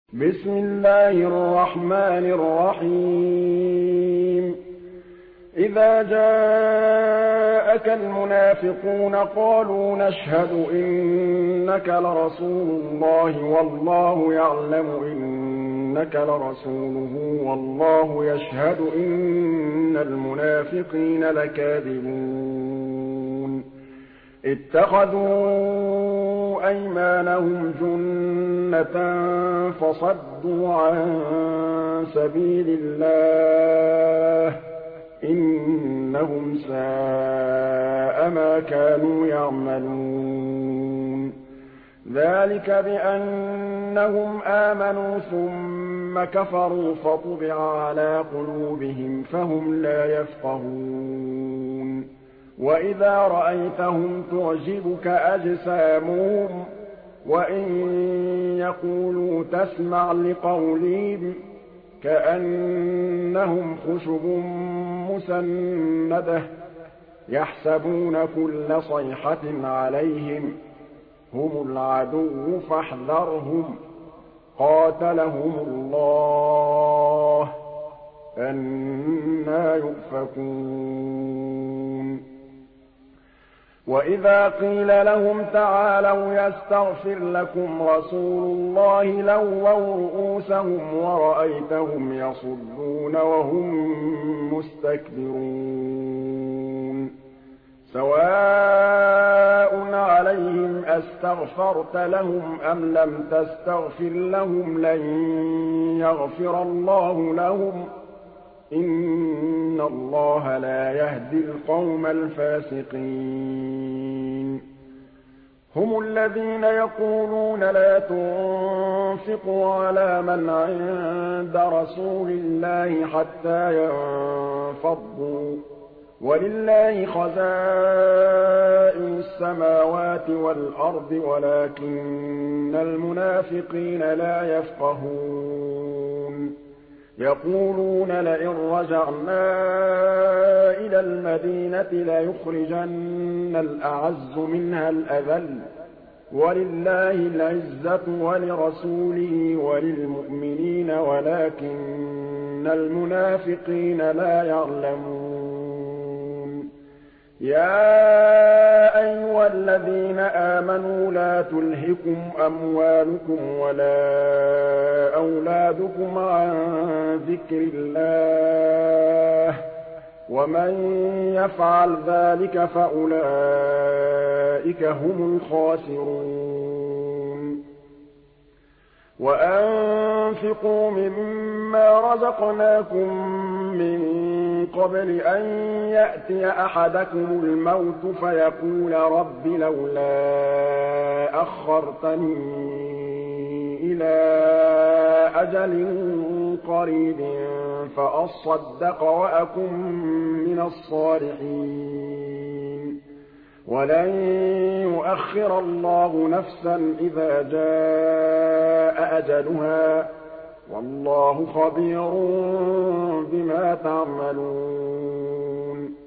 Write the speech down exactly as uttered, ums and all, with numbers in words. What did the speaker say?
بسم الله الرحمن الرحيم إذا جاءك المنافقون قالوا نشهد إنك لرسول الله والله يعلم إنك لرسوله والله يشهد إن المنافقين لكاذبون اتخذوا أيمانهم جنة فصدوا عن سبيل الله إنهم ساء ما كانوا يعملون ذلك بأنهم آمنوا ثم كفروا فطبع على قلوبهم فهم لا يفقهون وإذا رأيتهم تعجبك أجسامهم وإن يقولوا تسمع لقولهم كأنهم خشب مسندة يحسبون كل صيحة عليهم هم العدو فاحذرهم قاتلهم الله أنى يؤفكون وإذا قيل لهم تعالوا يستغفر لكم رسول الله لووا رؤوسهم ورأيتهم يصدون وهم مستكبرون سواء عليهم أستغفرت لهم أم لم تستغفر لهم لن يغفر الله لهم إن الله لا يهدي القوم الفاسقين هم الذين يقولون لا تنفقوا على من عند رسول الله حتى ينفضوا ولله خزائن السماوات والأرض ولكن المنافقين لا يفقهون يقولون لئن رجعنا إلى المدينة ليخرجن الأعز منها الأذل ولله العزة ولرسوله وللمؤمنين ولكن المنافقين لا يعلمون يا أيها الذين آمنوا لا تلهكم أموالكم ولا أولادكم عن ذكر الله ومن يفعل ذلك فأولئك هم الخاسرون وأنفقوا مما رزقناكم من قبل أن يأتي أحدكم الموت فيقول رب لولا أخرتني إلى أجل قريب فأصدق وأكن من الصالحين ولن يؤخر الله نفسا إذا جاء أجلها والله خبير بما تعملون